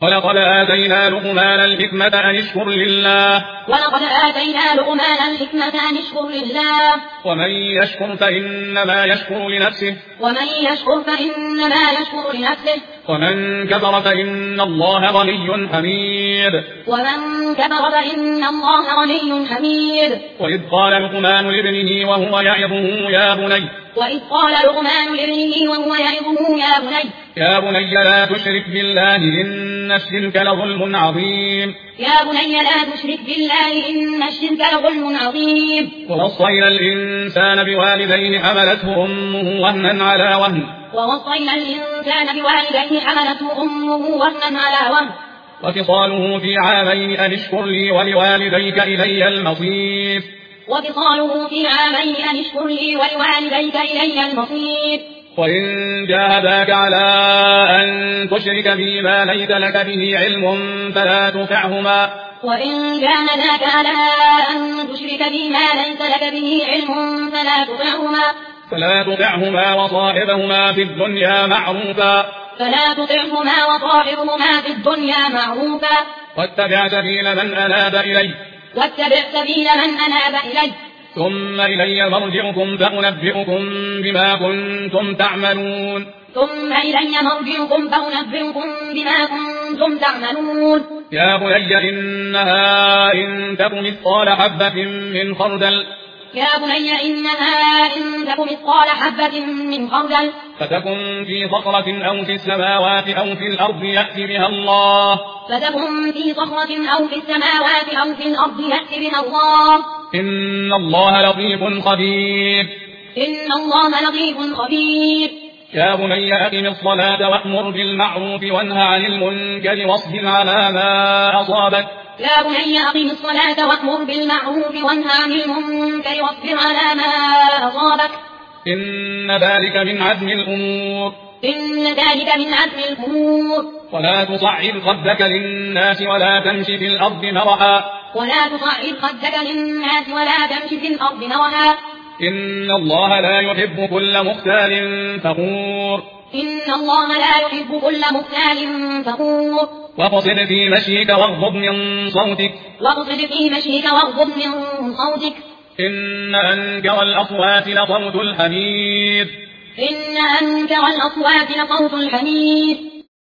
ولقد آتينا لقمان الحكمة أن اشكر لله. ولقد آتينا لقمان الحكمة أن اشكر لله. ومن يشكر فإنما يشكر لنفسه. ومن يشكر فإنما يشكر لنفسه. ومن كفر فإن الله غني حميد. ومن كفر فإن الله غني حميد. وإذ قال لقمان لابنه وهو يعظه يا بني. وإذ قال لقمان لابنه وهو يعظه يا بني. يا بني لا تشرك بالله إن الشرك لظلم عظيم. يا بني لا تشرك بالله إن الشرك لظلم عظيم. ووصينا الإنسان بوالديه حملته أمه وهنا على وهن. ووصينا الإنسان بوالديه حملته أمه وهنا على وهن. وفصاله في عامين أن اشكر لي ولوالديك إلي المصير. وفصاله في عامين أن اشكر لي ولوالديك إلي المصير. وإن جاهداك على أن تشرك بي ما ليس لك به علم فلا تطعهما. وإن جاهداك على أن تشرك بي ما ليس لك به علم فلا تطعهما وصاحبهما في الدنيا معروفا. واتبع سبيل من أناب إلي. ثم إلي مرجعكم فأنبئكم بما كنتم تعملون. يا بني إنها إن تك مثقال حبة من خردل. فتكن في صخرة أو في السماوات أو في الأرض يأت بها الله. إن الله لطيف خبير. يا بني أقم الصلاة وأمر بالمعروف وانه عن المنكر واصبر على ما أصابك. يا بني أقم الصلاة وأمر بالمعروف وانه عن المنكر واصبر على ما أصابك. إن ذلك من عزم الأمور. ولا تصعر خدك للناس ولا تمشي في الأرض مرحا. إن الله لا يحب كل مختال فخور. واقصد في مشيك واغضض من صوتك. إن أنكر الأصوات لصوت الحمير.